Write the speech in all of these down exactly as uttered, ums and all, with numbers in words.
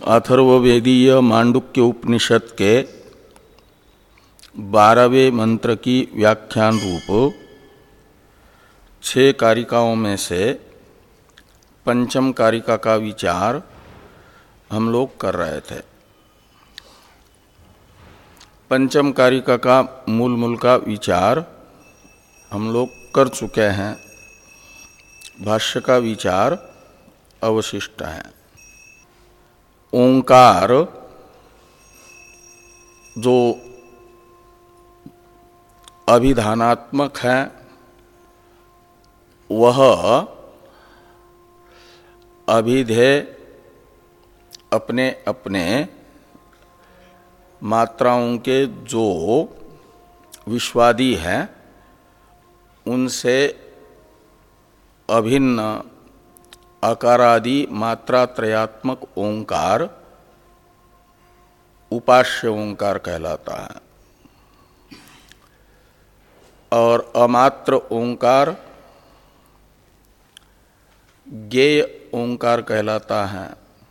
अथर्ववेदीय मांडुक्य उपनिषद के बारहवें मंत्र की व्याख्यान रूप छह कारिकाओं में से पंचम कारिका का विचार हम लोग कर रहे थे। पंचम कारिका का मूल मूल का विचार हम लोग कर चुके हैं। भाष्य का विचार अवशिष्ट है। ओंकार जो अभिधानात्मक है वह अभिधेय अपने अपने मात्राओं के जो विश्वादी हैं उनसे अभिन्न अकारादि मात्रात्रयात्मक ओंकार उपास्य ओंकार कहलाता है और अमात्र ओंकार ज्ञेय ओंकार कहलाता है,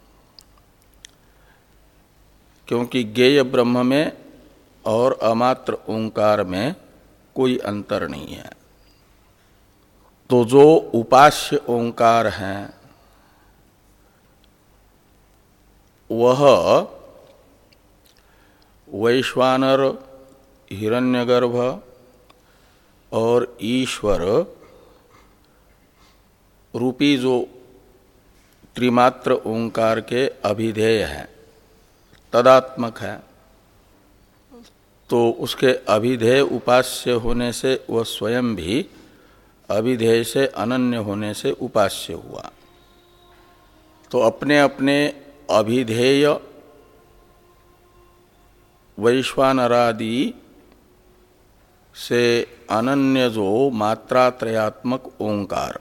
क्योंकि ज्ञेय ब्रह्म में और अमात्र ओंकार में कोई अंतर नहीं है। तो जो उपास्य ओंकार है वह वैश्वानर, हिरण्यगर्भ और ईश्वर रूपी जो त्रिमात्र ओंकार के अभिधेय है, तदात्मक है। तो उसके अभिधेय उपास्य होने से वह स्वयं भी अभिधेय से अनन्य होने से उपास्य हुआ। तो अपने अपने अभिधेय वैश्वानरादि से अनन्य जो मात्रात्रयात्मक ओंकार,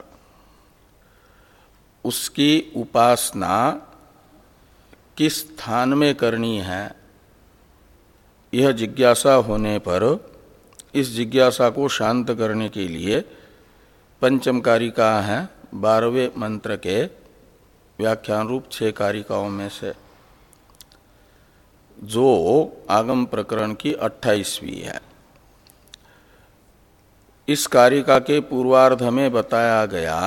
उसकी उपासना किस स्थान में करनी है, यह जिज्ञासा होने पर इस जिज्ञासा को शांत करने के लिए पंचम कारिका है बारहवें मंत्र के व्याख्यान रूप छह कारिकाओं में से, जो आगम प्रकरण की अट्ठाईसवीं है। इस कारिका के पूर्वार्ध में बताया गया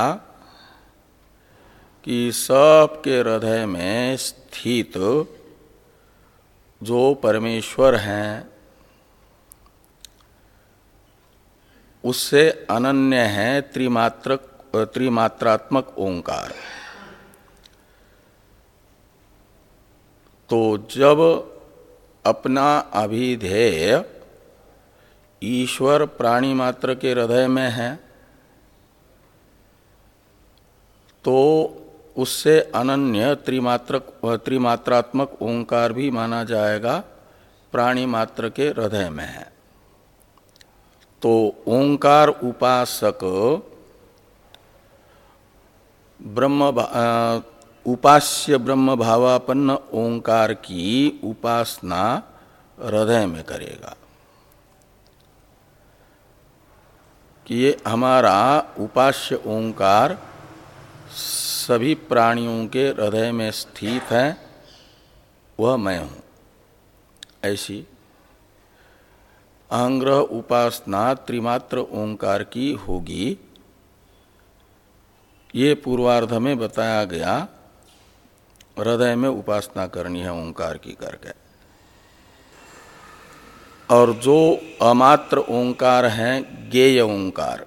कि सबके हृदय में स्थित जो परमेश्वर हैं उससे अनन्य है त्रिमात्रक त्रिमात्रात्मक ओंकार। तो जब अपना अभिधेय ईश्वर प्राणी मात्र के हृदय में है तो उससे अनन्य त्रिमात्रक त्रिमात्रात्मक ओंकार भी माना जाएगा प्राणी मात्र के हृदय में है। तो ओंकार उपासक ब्रह्म उपास्य ब्रह्म भावापन्न ओंकार की उपासना हृदय में करेगा कि ये हमारा उपास्य ओंकार सभी प्राणियों के हृदय में स्थित है, वह मैं हूँ। ऐसी अहंग्रह उपासना त्रिमात्र ओंकार की होगी। ये पूर्वार्ध में बताया गया, हृदय में उपासना करनी है ओंकार की करके। और जो अमात्र ओंकार हैं ज्ञेय ओंकार,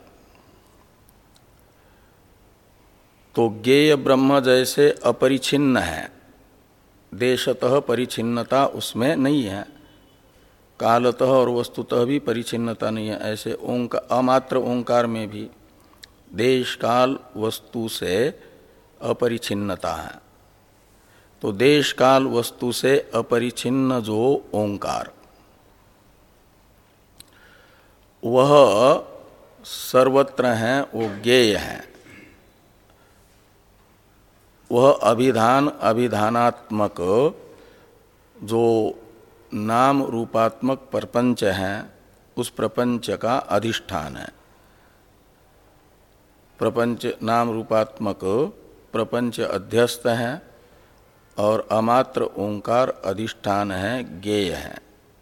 तो ज्ञेय ब्रह्म जैसे अपरिछिन्न है, देशतः परिछिन्नता उसमें नहीं है, कालतः और वस्तुतः भी परिछिन्नता नहीं है। ऐसे ओंकार अमात्र ओंकार में भी देश काल वस्तु से अपरिछिन्नता है। तो देश काल वस्तु से अपरिछिन्न जो ओंकार, वह सर्वत्र है, वो ज्ञेय है। वह अभिधान अभिधानात्मक जो नाम रूपात्मक प्रपंच है, उस प्रपंच का अधिष्ठान है। प्रपंच नाम रूपात्मक प्रपंच अध्यस्त है और अमात्र ओंकार अधिष्ठान है, ज्ञेय है।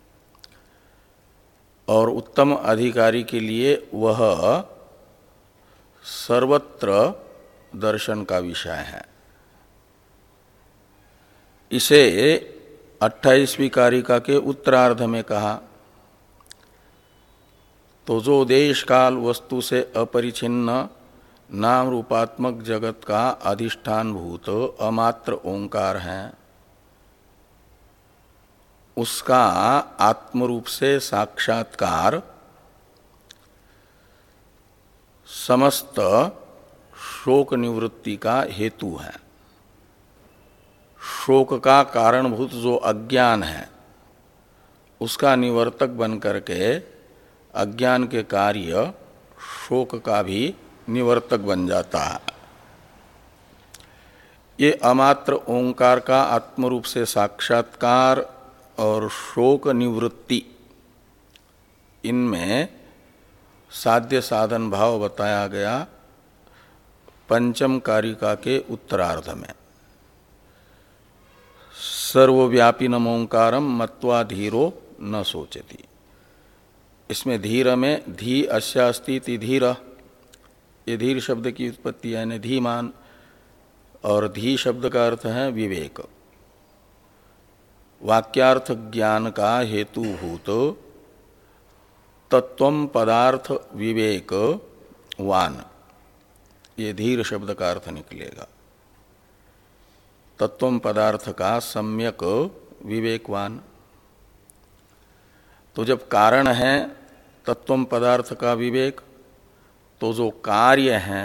और उत्तम अधिकारी के लिए वह सर्वत्र दर्शन का विषय है। इसे अट्ठाईसवीं कारिका के उत्तरार्ध में कहा। तो जो देश काल वस्तु से अपरिछिन्न नाम रूपात्मक जगत का अधिष्ठान भूत अमात्र ओंकार है, उसका आत्मरूप से साक्षात्कार समस्त शोक निवृत्ति का हेतु है। शोक का कारणभूत जो अज्ञान है उसका निवर्तक बन करके अज्ञान के कार्य शोक का भी निवर्तक बन जाता है। ये अमात्र ओंकार का आत्मरूप से साक्षात्कार और शोक निवृत्ति, इनमें साध्य साधन भाव बताया गया पंचम कारिका के उत्तरार्ध में। सर्वव्यापी नमोंकारम मत्वा धीरो न सोचति। इसमें धीर में धी अस्यास्ति इति धीर, ये धीर शब्द की उत्पत्ति यानी धीमान, और धी शब्द का अर्थ है विवेक। वाक्यार्थ ज्ञान का हेतुभूत तत्वम पदार्थ विवेक वान, ये धीर शब्द का अर्थ निकलेगा। तत्वम पदार्थ का सम्यक विवेकवान। तो जब कारण है तत्वम पदार्थ का विवेक, तो जो कार्य है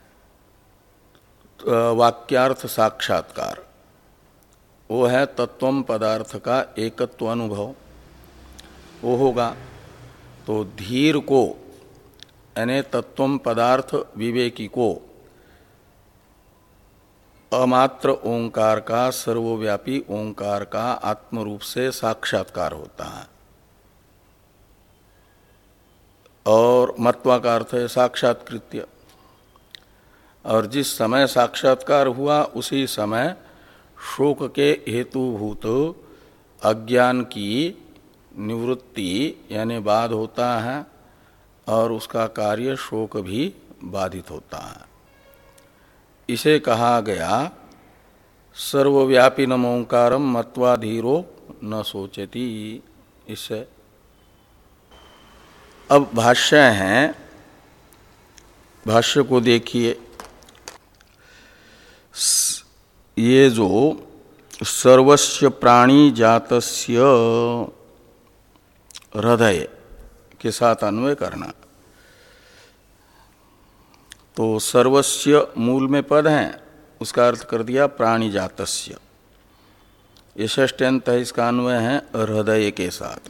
वाक्यार्थ साक्षात्कार, वो है तत्वम पदार्थ का एकत्व अनुभव, वो होगा। तो धीर को यानी तत्वम पदार्थ विवेकी को अमात्र ओंकार का, सर्वव्यापी ओंकार का आत्मरूप से साक्षात्कार होता है। और मत्वा का अर्थ है साक्षात्कृत्य। और जिस समय साक्षात्कार हुआ उसी समय शोक के हेतुभूत अज्ञान की निवृत्ति यानी बाध होता है, और उसका कार्य शोक भी बाधित होता है। इसे कहा गया सर्वव्यापी नमोंकारम मत्वा धीरो न सोचति। इससे अब भाष्य हैं, भाष्य को देखिए। ये जो सर्वस्य प्राणी जातस्य हृदय के साथ अन्वय करना, तो सर्वस्य मूल में पद है, उसका अर्थ कर दिया प्राणी जातस्य। ये षष्ट्यंत है, इसका अन्वय है हृदय के साथ।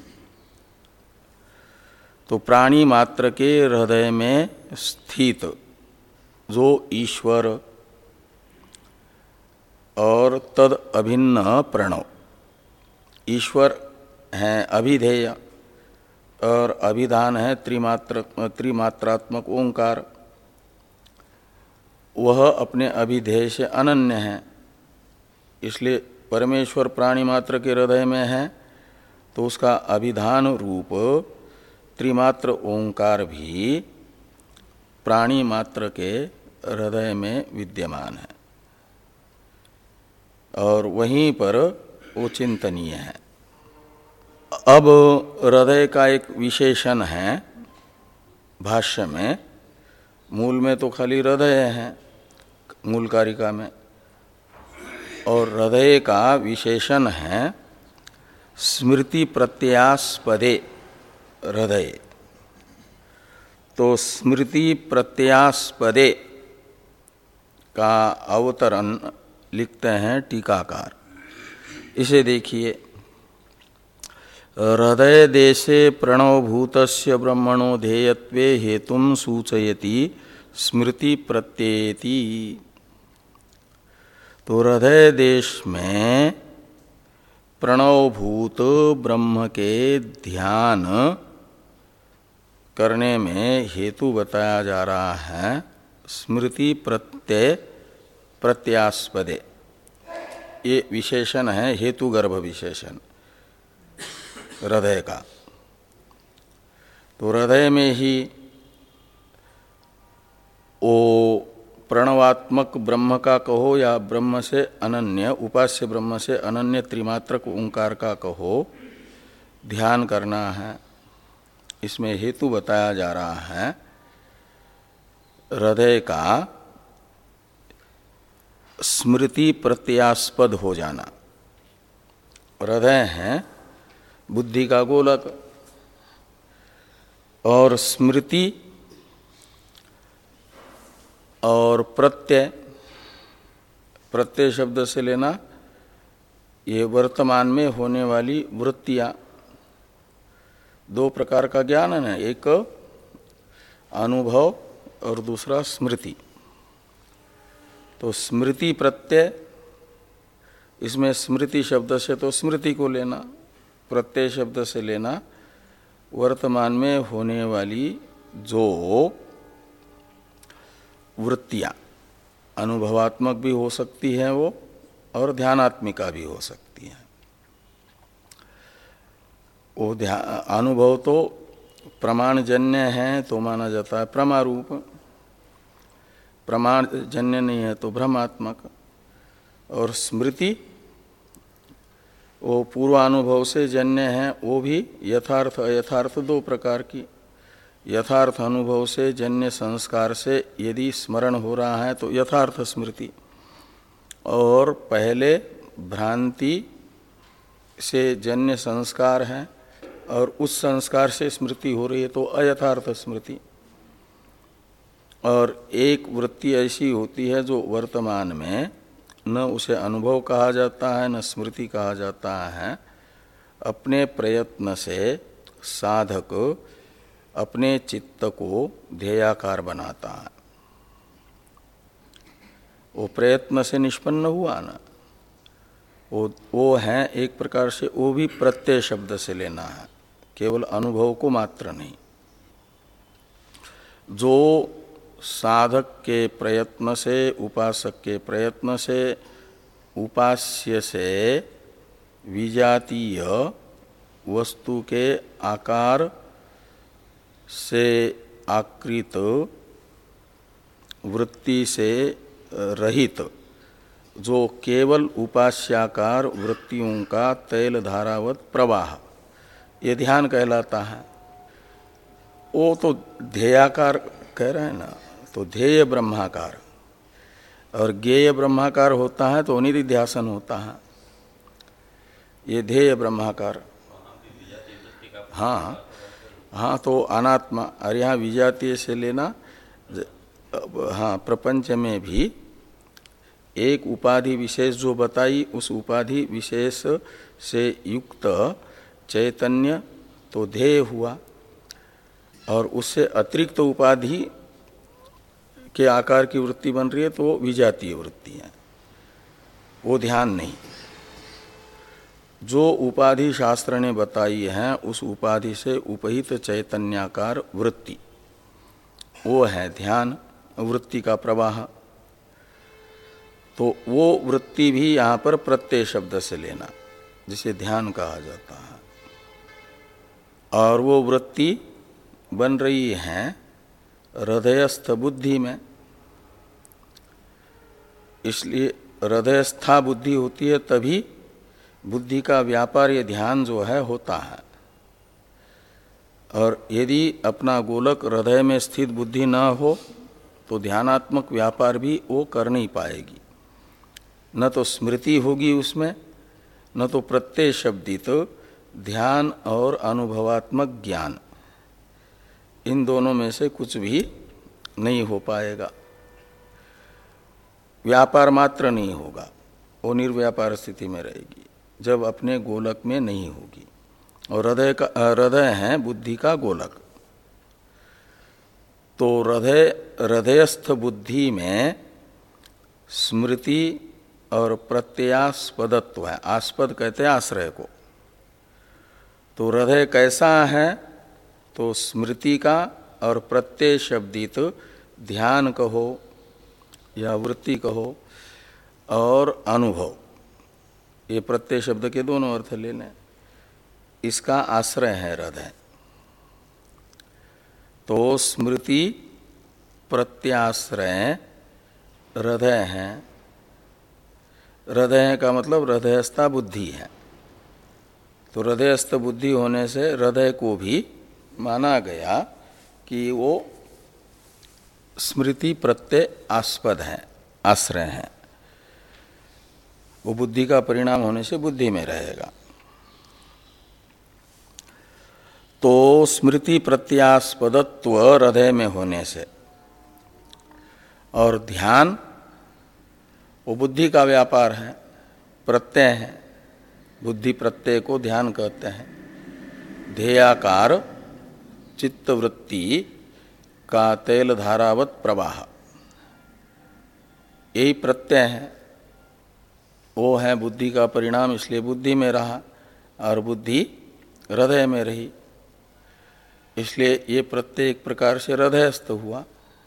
तो प्राणी मात्र के हृदय में स्थित जो ईश्वर और तद अभिन्न प्रणव, ईश्वर हैं अभिधेय और अभिधान है त्रिमात्र त्रिमात्रात्मक ओंकार, वह अपने अभिधेय से अनन्य है। इसलिए परमेश्वर प्राणी मात्र के हृदय में है, तो उसका अभिधान रूप त्रिमात्र ओंकार भी प्राणी मात्र के हृदय में विद्यमान है, और वहीं पर वो चिंतनीय है। अब हृदय का एक विशेषण है भाष्य में। मूल में तो खाली हृदय है मूल कारिका में, और हृदय का विशेषण है स्मृति प्रत्यास्पदे हृदय। तो स्मृति प्रत्यास्पदे का अवतरण लिखते हैं टीकाकार। इसे देखिए, हृदय देशे प्रणवभूतस्य ब्रह्मणो ध्येयत्वे हेतुं सूचयति स्मृति प्रत्येति। तो हृदय देश में प्रणवभूत ब्रह्म के ध्यान करने में हेतु बताया जा रहा है स्मृति प्रत्यय प्रत्यास्पदे। ये विशेषण है हेतु गर्भ विशेषण हृदय का। तो हृदय में ही वो प्रणवात्मक ब्रह्म का कहो या ब्रह्म से अनन्य उपास्य ब्रह्म से अनन्य त्रिमात्रक ओंकार का कहो ध्यान करना है। इसमें हेतु बताया जा रहा है हृदय का स्मृति प्रत्यास्पद हो जाना। हृदय है बुद्धि का गोलक और स्मृति और प्रत्यय, प्रत्यय शब्द से लेना ये वर्तमान में होने वाली वृत्तियां। दो प्रकार का ज्ञान है, एक अनुभव और दूसरा स्मृति। तो स्मृति प्रत्यय, इसमें स्मृति शब्द से तो स्मृति को लेना, प्रत्यय शब्द से लेना वर्तमान में होने वाली जो वृत्तियां, अनुभवात्मक भी हो सकती हैं वो और ध्यानात्मिका भी हो सकती हैं। वो ध्यान अनुभव तो प्रमाणजन्य है तो माना जाता है प्रमारूप, प्रमाणजन्य नहीं है तो भ्रमात्मक। और स्मृति वो पूर्वानुभव से जन्य है, वो भी यथार्थ अयथार्थ दो प्रकार की। यथार्थ अनुभव से जन्य संस्कार से यदि स्मरण हो रहा है तो यथार्थ स्मृति, और पहले भ्रांति से जन्य संस्कार है और उस संस्कार से स्मृति हो रही है तो अयथार्थ स्मृति। और एक वृत्ति ऐसी होती है जो वर्तमान में न उसे अनुभव कहा जाता है न स्मृति कहा जाता है, अपने प्रयत्न से साधक अपने चित्त को ध्येयाकार बनाता है। वो प्रयत्न से निष्पन्न हुआ ना, वो वो है एक प्रकार से, वो भी प्रत्यय शब्द से लेना है, केवल अनुभव को मात्र नहीं। जो साधक के प्रयत्न से, उपासक के प्रयत्न से, उपास्य से विजातीय वस्तु के आकार से आकृत वृत्ति से रहित जो केवल उपास्याकार वृत्तियों का तैल धारावत प्रवाह, ये ध्यान कहलाता है। वो तो ध्येयाकार कह रहे हैं ना, तो ध्येय ब्रह्माकार और ज्ञेय ब्रह्माकार होता है तो निधिध्यासन होता है। ये ध्येय ब्रह्माकार, हाँ हाँ, तो अनात्मा। और यहाँ विजातीय से लेना, हाँ, प्रपंच में भी एक उपाधि विशेष जो बताई, उस उपाधि विशेष से युक्त चैतन्य तो ध्येय हुआ, और उससे अतिरिक्त तो उपाधि के आकार की वृत्ति बन रही है तो वो विजातीय वृत्ति है, वो ध्यान नहीं। जो उपाधि शास्त्र ने बताई है उस उपाधि से उपहित चैतन्याकार वृत्ति, वो है ध्यान वृत्ति का प्रवाह। तो वो वृत्ति भी यहाँ पर प्रत्यय शब्द से लेना, जिसे ध्यान कहा जाता है। और वो वृत्ति बन रही है हृदयस्थ बुद्धि में। इसलिए हृदयस्था बुद्धि होती है तभी बुद्धि का व्यापार, ये ध्यान जो है होता है। और यदि अपना गोलक हृदय में स्थित बुद्धि न हो तो ध्यानात्मक व्यापार भी वो कर नहीं पाएगी। न तो स्मृति होगी उसमें, न तो प्रत्यय शब्दित तो ध्यान और अनुभवात्मक ज्ञान, इन दोनों में से कुछ भी नहीं हो पाएगा। व्यापार मात्र नहीं होगा, वो निर्व्यापार स्थिति में रहेगी जब अपने गोलक में नहीं होगी। और हृदय का हृदय है बुद्धि का गोलक। तो हृदय हृदयस्थ बुद्धि में स्मृति और प्रत्ययास्पदत्व है। आस्पद कहते हैं आश्रय को। तो हृदय कैसा है, तो स्मृति का और प्रत्यय शब्दित ध्यान कहो या वृत्ति कहो और अनुभव, ये प्रत्यय शब्द के दोनों अर्थ ले लें। इसका आश्रय है हृदय। तो स्मृति प्रत्याश्रय हृदय है। हृदय का मतलब हृदयस्था बुद्धि है। तो हृदयस्थ बुद्धि होने से हृदय को भी माना गया कि वो स्मृति प्रत्यय आस्पद है, आश्रय है। वो बुद्धि का परिणाम होने से बुद्धि में रहेगा। तो स्मृति प्रत्यास्पदत्व हृदय में होने से, और ध्यान वो बुद्धि का व्यापार है, प्रत्यय है। बुद्धि प्रत्यय को ध्यान कहते हैं। ध्येयाकार चित्तवृत्ति का तेल धारावत प्रवाह, यही प्रत्यय है। वो है बुद्धि का परिणाम, इसलिए बुद्धि में रहा और बुद्धि हृदय में रही। इसलिए ये प्रत्यय एक प्रकार से हृदयस्थ हुआ।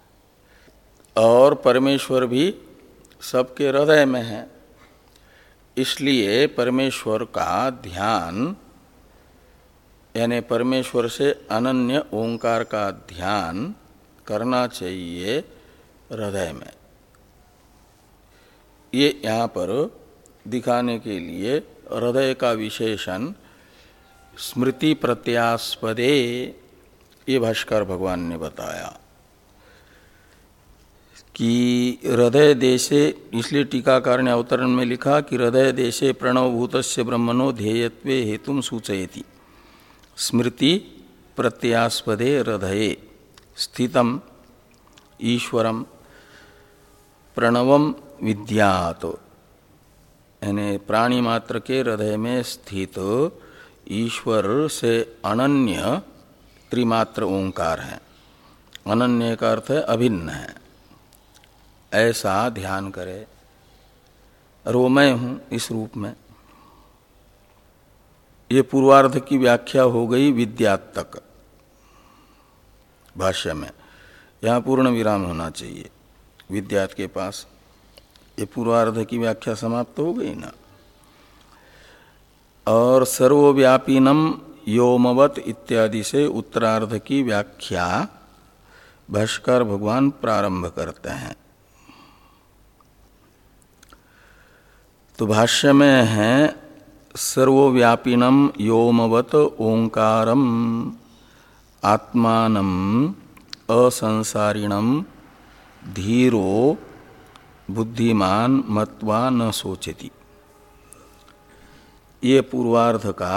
और परमेश्वर भी सबके हृदय में है, इसलिए परमेश्वर का ध्यान, यानी परमेश्वर से अनन्य ओंकार का ध्यान करना चाहिए हृदय में। ये यहाँ पर दिखाने के लिए हृदय का विशेषण स्मृति प्रत्यास्पदे, ये भाष्कर भगवान ने बताया कि हृदय देशे, इसलिए टीकाकार ने अवतरण में लिखा कि हृदय देशे प्रणवभूतस्य ब्रह्मणो ध्येयत्वे हेतुम सूचयति स्मृति प्रत्यास्पदे हृदये स्थितम ईश्वरम प्रणवम विद्यात, यानी प्राणी मात्र के हृदय में स्थित ईश्वर से अनन्य त्रिमात्र ओंकार है। अनन्य का अर्थ है अभिन्न है, ऐसा ध्यान करे। और वो मैं हूं इस रूप में। ये पूर्वार्ध की व्याख्या हो गई विद्यात तक भाष्य में। यहाँ पूर्ण विराम होना चाहिए विद्यात के पास। ये पूर्वार्ध की व्याख्या समाप्त हो गई ना। और सर्वव्यापिनम योमवत इत्यादि से उत्तरार्ध की व्याख्या भाष्कर भगवान प्रारंभ करते हैं। तो भाष्य में है सर्वव्यापिनम योमवत ओंकारम आत्मानम असंसारिणम धीरो बुद्धिमान मत्वा न सोचति। ये पूर्वार्ध का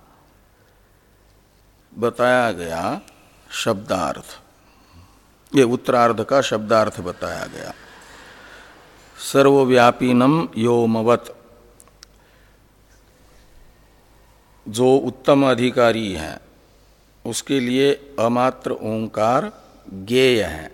बताया गया शब्दार्थ, ये उत्तरार्ध का शब्दार्थ बताया गया। सर्वव्यापिनम योमवत, जो उत्तम अधिकारी है उसके लिए अमात्र ओंकार ज्ञेय है।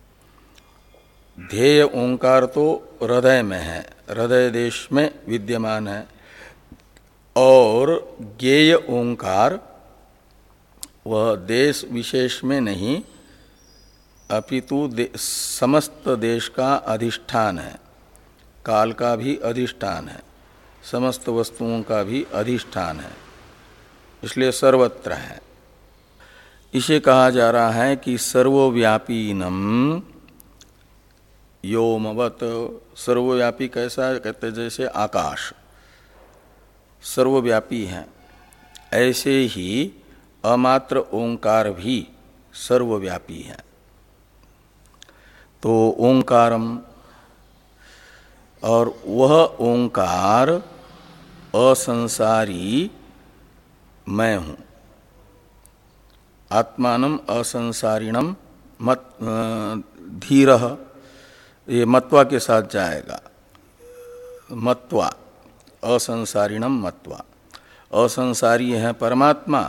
ध्येय ओंकार तो हृदय में है, हृदय देश में विद्यमान है। और ज्ञेय ओंकार वह देश विशेष में नहीं अपितु दे, समस्त देश का अधिष्ठान है, काल का भी अधिष्ठान है, समस्त वस्तुओं का भी अधिष्ठान है, इसलिए सर्वत्र है। इसे कहा जा रहा है कि सर्वव्यापीनम योमवत। सर्वव्यापी कैसा कहते, जैसे आकाश सर्वव्यापी है, ऐसे ही अमात्र ओंकार भी सर्वव्यापी है। तो ओंकारम, और वह ओंकार असंसारी मैं हूँ। आत्मानम असंसारिणम मत धीरः, ये मत्वा के साथ जाएगा। मत्वा, असंसारिणम मत्वा, असंसारी है परमात्मा।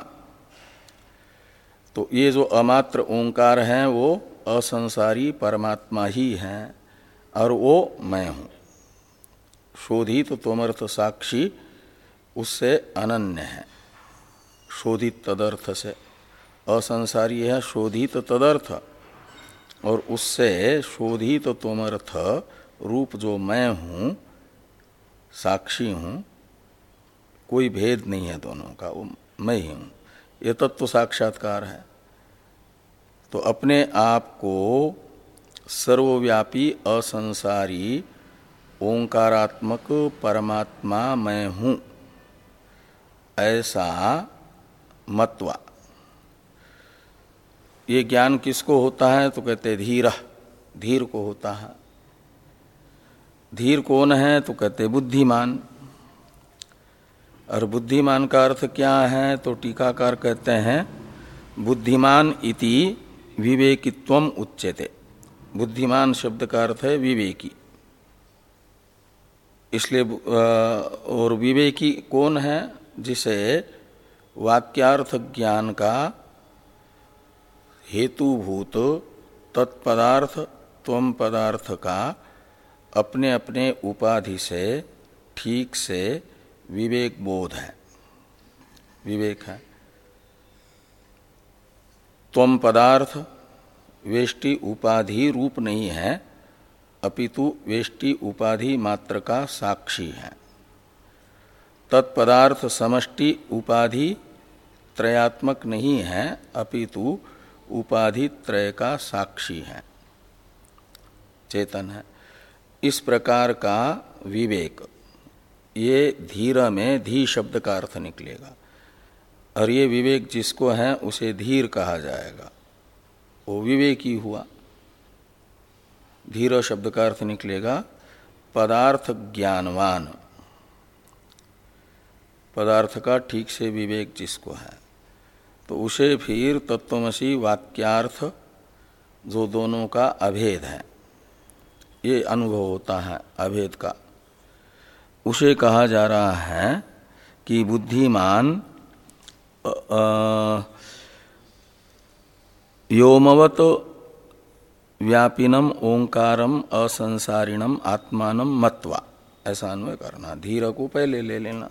तो ये जो अमात्र ओंकार हैं वो असंसारी परमात्मा ही हैं, और वो मैं हूँ। शोधित तो तोमर्थ साक्षी उससे अनन्य है, शोधित तदर्थ से। असंसारी है शोधित तदर्थ, और उससे शोधित तोमर्थ रूप जो मैं हूँ, साक्षी हूँ, कोई भेद नहीं है दोनों का, वो मैं ही हूँ, ये तत्व साक्षात्कार है। तो अपने आप को सर्वव्यापी असंसारी ओंकारात्मक परमात्मा मैं हूँ ऐसा मत्वा, ये ज्ञान किसको होता है? तो कहते धीर, धीर को होता है। धीर कौन है? तो कहते बुद्धिमान। और बुद्धिमान का अर्थ क्या है? तो टीकाकार कहते हैं बुद्धिमान इति विवेकित्वम उच्यते। बुद्धिमान शब्द का अर्थ है विवेकी। इसलिए और विवेकी कौन है? जिसे वाक्यार्थ ज्ञान का हेतुभूत तत्पदार्थ त्वम पदार्थ का अपने अपने उपाधि से ठीक से विवेक बोध है, विवेक है। त्वम पदार्थ वेष्टि उपाधि रूप नहीं है, अपितु वेष्टि उपाधि मात्र का साक्षी है। तत्पदार्थ समष्टि उपाधि त्रयात्मक नहीं है, अपितु उपाधि त्रय का साक्षी है, चेतन है। इस प्रकार का विवेक, ये धीर में धी शब्द का अर्थ निकलेगा। और ये विवेक जिसको है उसे धीर कहा जाएगा, वो विवेकी हुआ। धीर शब्द का अर्थ निकलेगा पदार्थ ज्ञानवान, पदार्थ का ठीक से विवेक जिसको है। तो उसे फिर तत्वमसि वाक्यार्थ जो दोनों का अभेद है, ये अनुभव होता है अभेद का, उसे कहा जा रहा है कि बुद्धिमान योमवत व्यापिनम ओंकारम असंसारिणम आत्मानम मत्वा, ऐसा अन्वय करना। धीर को पहले ले लेना।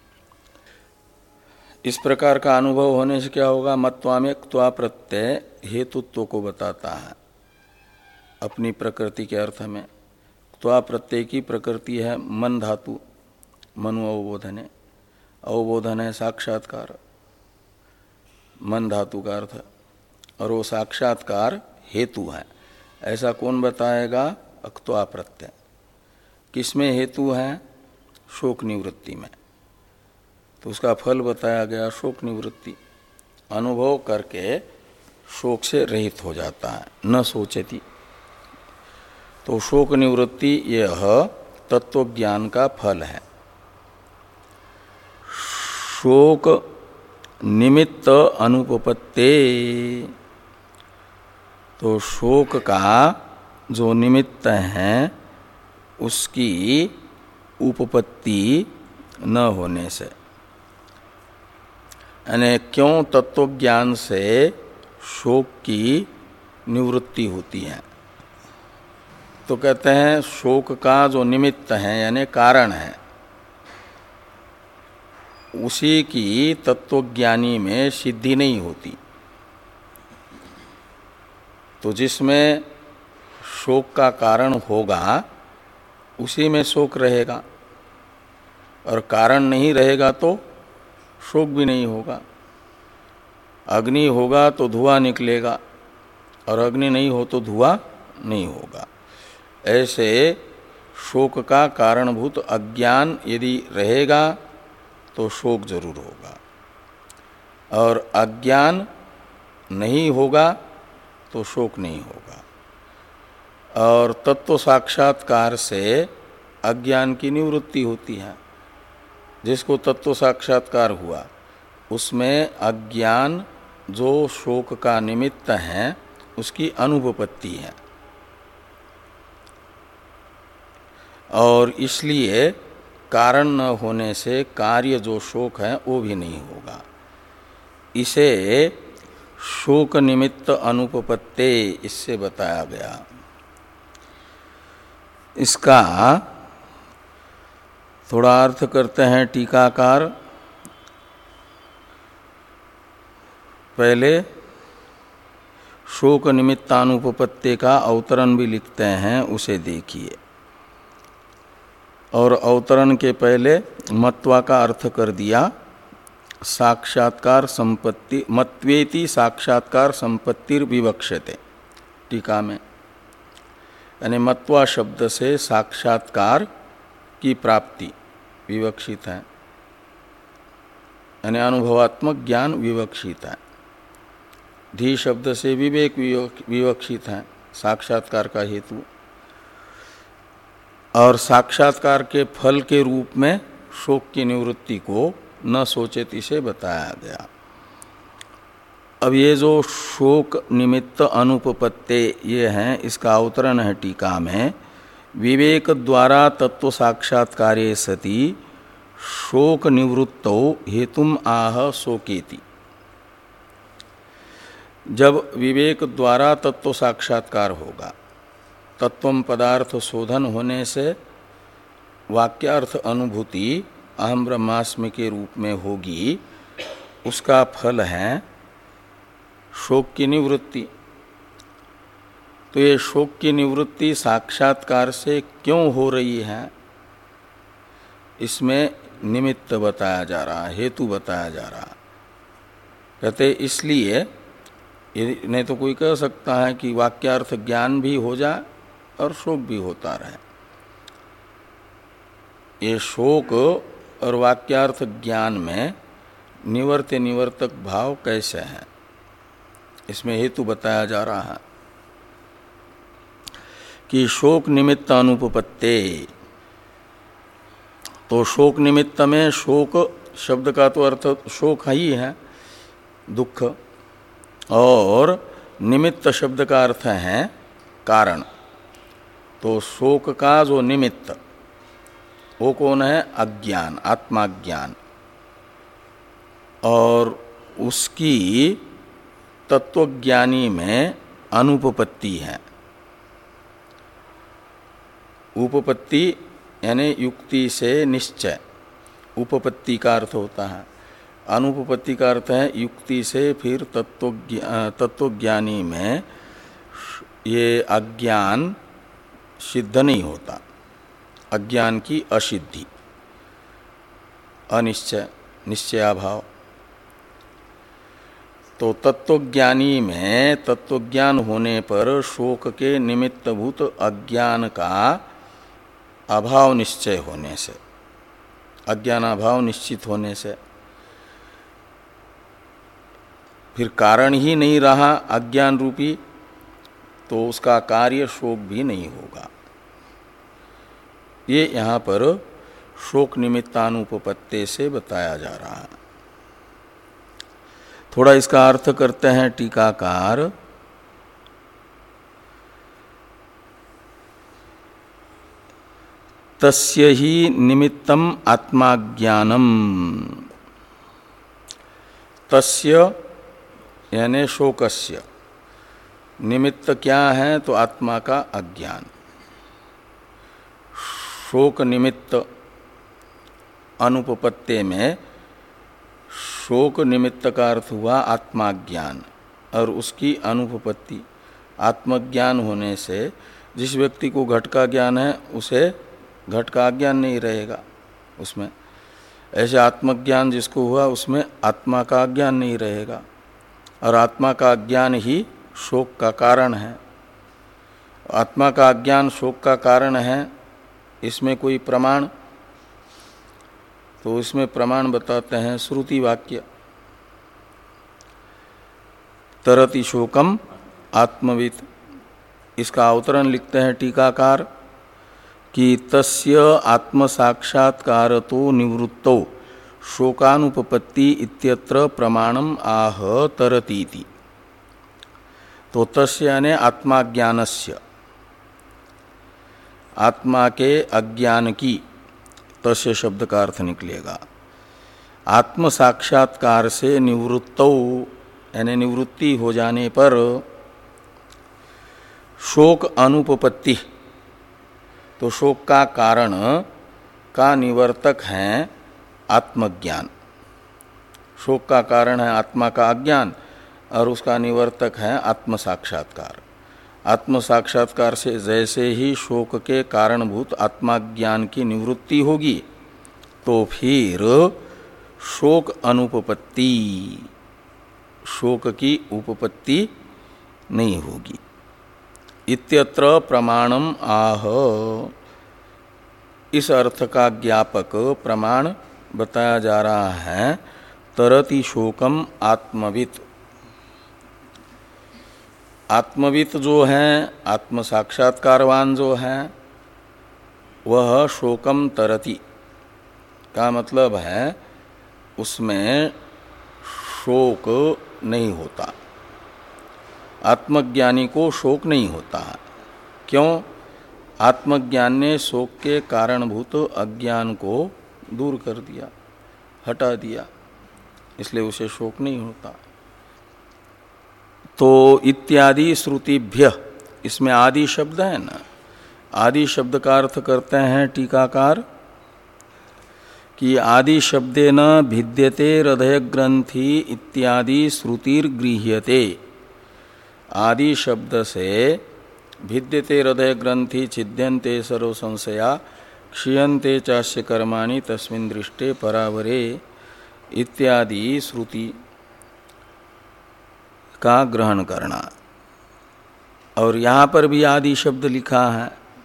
इस प्रकार का अनुभव होने से क्या होगा? मत्वा में क्त्वा प्रत्यय हेतुत्व को बताता है अपनी प्रकृति के अर्थ में। क्त्वा प्रत्यय की प्रकृति है मन धातु, मनु अवबोधन है, अवबोधन है साक्षात्कार, मन धातु का अर्थ, और वो साक्षात्कार हेतु है। ऐसा कौन बताएगा? अक्त्वा प्रत्यय। किसमें हेतु है? शोक निवृत्ति में। तो उसका फल बताया गया शोक निवृत्ति। अनुभव करके शोक से रहित हो जाता है, न सोचती। तो शोक निवृत्ति यह तत्व ज्ञान का फल है। शोक निमित्त अनुपपत्ते, तो शोक का जो निमित्त है उसकी उपपत्ति न होने से, यानी क्यों तत्व ज्ञान से शोक की निवृत्ति होती है? तो कहते हैं शोक का जो निमित्त है यानी कारण है, उसी की तत्वज्ञानी में सिद्धि नहीं होती। तो जिसमें शोक का कारण होगा उसी में शोक रहेगा, और कारण नहीं रहेगा तो शोक भी नहीं होगा। अग्नि होगा तो धुआं निकलेगा, और अग्नि नहीं हो तो धुआं नहीं होगा। ऐसे शोक का कारणभूत अज्ञान यदि रहेगा तो शोक जरूर होगा, और अज्ञान नहीं होगा तो शोक नहीं होगा। और तत्व साक्षात्कार से अज्ञान की निवृत्ति होती है। जिसको तत्व साक्षात्कार हुआ उसमें अज्ञान जो शोक का निमित्त है उसकी अनुपपत्ति है, और इसलिए कारण न होने से कार्य जो शोक है वो भी नहीं होगा। इसे शोक निमित्त अनुपपत्ते इससे बताया गया। इसका थोड़ा अर्थ करते हैं टीकाकार। पहले शोक निमित्तानुपपत्ति का अवतरण भी लिखते हैं, उसे देखिए। और अवतरण के पहले मत्वा का अर्थ कर दिया साक्षात्कार संपत्ति, मत्वेति साक्षात्कार संपत्तिर विवक्षते टीका में। यानी मत्वा शब्द से साक्षात्कार की प्राप्ति विवक्षित है, यानी अनुभवात्मक ज्ञान विवक्षित है। धी शब्द से विवेक विवक्षित है, साक्षात्कार का हेतु। और साक्षात्कार के फल के रूप में शोक की निवृत्ति को न सोचेत इसे बताया गया। अब ये जो शोक निमित्त अनुपपत्ते ये हैं, इसका अवतरण है टीका में। विवेक द्वारा तत्व साक्षात्कारे सति शोक निवृत्तो हेतुम आह शोकेति। जब विवेक द्वारा तत्व साक्षात्कार होगा, तत्वम पदार्थ शोधन होने से वाक्यार्थ अनुभूति अहम ब्रह्मास्मि के रूप में होगी, उसका फल है शोक की निवृत्ति। तो ये शोक की निवृत्ति साक्षात्कार से क्यों हो रही है, इसमें निमित्त बताया जा रहा है, हेतु बताया जा रहा है। कहते इसलिए, नहीं तो कोई कह सकता है कि वाक्यार्थ ज्ञान भी हो जाए और शोक भी होता रहे। ये शोक और वाक्यार्थ ज्ञान में निवर्त निवर्तक भाव कैसे हैं, इसमें हेतु बताया जा रहा है कि शोक निमित्त अनुपपत्ते। तो शोक निमित्त में, शोक शब्द का तो अर्थ शोक ही है, दुख, और निमित्त शब्द का अर्थ है कारण। तो शोक का जो निमित्त वो कौन है, अज्ञान, आत्माज्ञान, और उसकी तत्वज्ञानी में अनुपपत्ति है। उपपत्ति यानी युक्ति से निश्चय, उपपत्ति का अर्थ होता है। अनुपपत्ति का अर्थ है युक्ति से फिर तत्वज्ञा, तत्वज्ञानी में ये अज्ञान सिद्ध नहीं होता, अज्ञान की असिद्धि, अनिश्चय, निश्चयाभाव। तो तत्वज्ञानी में तत्वज्ञान होने पर शोक के निमित्तभूत अज्ञान का अभाव निश्चय होने से, अज्ञानाभाव निश्चित होने से फिर कारण ही नहीं रहा अज्ञान रूपी, तो उसका कार्य शोक भी नहीं होगा। ये यहाँ पर शोक निमित्तानुपपत्ति से बताया जा रहा है। थोड़ा इसका अर्थ करते हैं टीकाकार। तस्य ही निमित्तम आत्माज्ञानम। तस्य यानी शोकस्य, निमित्त क्या है, तो आत्मा का अज्ञान। शोक निमित्त अनुपपत्ति में शोक निमित्त का अर्थ हुआ आत्माज्ञान, और उसकी अनुपपत्ति आत्मज्ञान होने से जिस व्यक्ति को घट का ज्ञान है उसे घट का अज्ञान नहीं रहेगा उसमें। ऐसे आत्मज्ञान जिसको हुआ उसमें आत्मा का अज्ञान नहीं रहेगा, और आत्मा का अज्ञान ही शोक का कारण है। आत्मा का अज्ञान शोक का कारण है, इसमें कोई प्रमाण, तो इसमें प्रमाण बताते हैं श्रुति वाक्य। तरति शोकम आत्मवित्, इसका अवतरण लिखते हैं टीकाकार कि तस्य आत्मसाक्षात्कारतो निवृत्तो शोकानुपपत्ति इत्यत्र प्रमाणम आह तरतीति। तो तस्य यानी आत्माज्ञानस्य, आत्मा के अज्ञान की, तस्य शब्द का अर्थ निकलेगा। आत्म साक्षात्कार से निवृत्तो यानी निवृत्ति हो जाने पर शोक अनुपपत्ति, तो शोक का कारण का निवर्तक है आत्मज्ञान। शोक का कारण है आत्मा का अज्ञान और उसका निवर्तक है आत्म साक्षात्कार। आत्म साक्षात्कार से जैसे ही शोक के कारणभूत आत्माज्ञान की निवृत्ति होगी तो फिर शोक अनुपपत्ति, शोक की उपपत्ति नहीं होगी। इत्यत्र प्रमाणम आह, इस अर्थ का ज्ञापक प्रमाण बताया जा रहा है। तरति शोकम आत्मवित्, आत्मवित् जो है, आत्म साक्षात्कारवान जो है, वह शोकम तरति का मतलब है उसमें शोक नहीं होता। आत्मज्ञानी को शोक नहीं होता है। क्यों? आत्मज्ञान ने शोक के कारणभूत अज्ञान को दूर कर दिया, हटा दिया, इसलिए उसे शोक नहीं होता। तो इत्यादि श्रुतिभ्य, इसमें आदि शब्द है ना, आदि शब्द का अर्थ करते हैं टीकाकार कि आदि शब्देन भिद्यते हृदय ग्रंथि इत्यादि श्रुतिर गृह्यते। आदि शब्द से भिद्यते हृदय ग्रंथि छिद्यन्ते सर्व संशया क्षीयन्ते चास्य कर्माणि तस्मिन् दृष्टे परावरे इत्यादि श्रुति का ग्रहण करना। और यहाँ पर भी आदि शब्द लिखा है,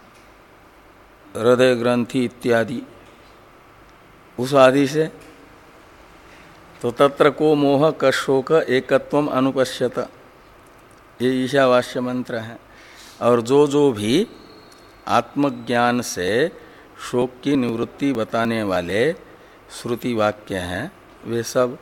हृदय ग्रंथि इत्यादि, उस आदि से तो तत्र को मोह कशोक एकत्वम अनुपश्यत, ये ईशावास्य मंत्र है। और जो जो भी आत्मज्ञान से शोक की निवृत्ति बताने वाले श्रुति वाक्य हैं वे सब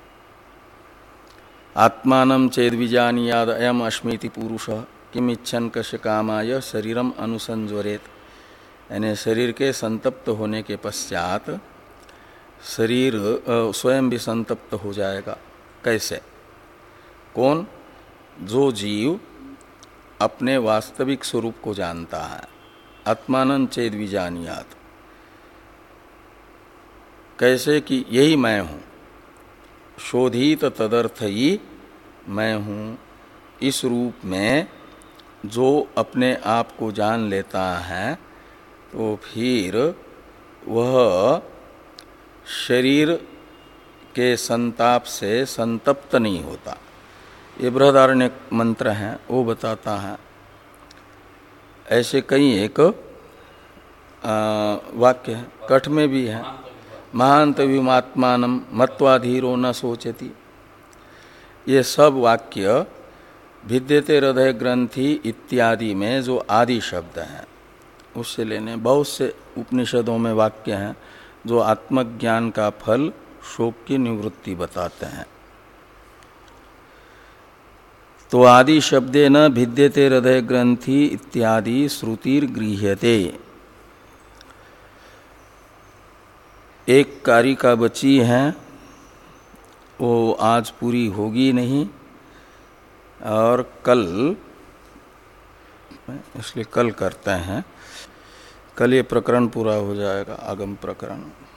आत्मानं चेद विजानीयाद अयम अस्मीति पुरुषः किम इच्छन कश कामाय शरीरम अनुसंज्वरेत, यानी शरीर के संतप्त होने के पश्चात शरीर स्वयं भी संतप्त हो जाएगा। कैसे? कौन? जो जीव अपने वास्तविक स्वरूप को जानता है। आत्मानं चेद विजानीयात, कैसे कि यही मैं हूँ, शोधित तदर्थ ही मैं हूँ। इस रूप में जो अपने आप को जान लेता है तो फिर वह शरीर के संताप से संतप्त नहीं होता। ये बृहदारण्यक मंत्र है, वो बताता है। ऐसे कई एक वाक्य है, कठ में भी है, महांत विमात्मानम मत्वाधीरो न सोचति। ये सब वाक्य भिद्यते हृदय ग्रंथि इत्यादि में जो आदि शब्द हैं उससे लेने। बहुत से उपनिषदों में वाक्य हैं जो आत्मज्ञान का फल शोक की निवृत्ति बताते हैं। तो आदि शब्दे न भिद्यते हृदय ग्रंथि इत्यादि श्रुतिर गृह्यते। एक कारिका बची है, वो आज पूरी होगी नहीं, और कल, इसलिए कल करते हैं। कल ये प्रकरण पूरा हो जाएगा, आगम प्रकरण।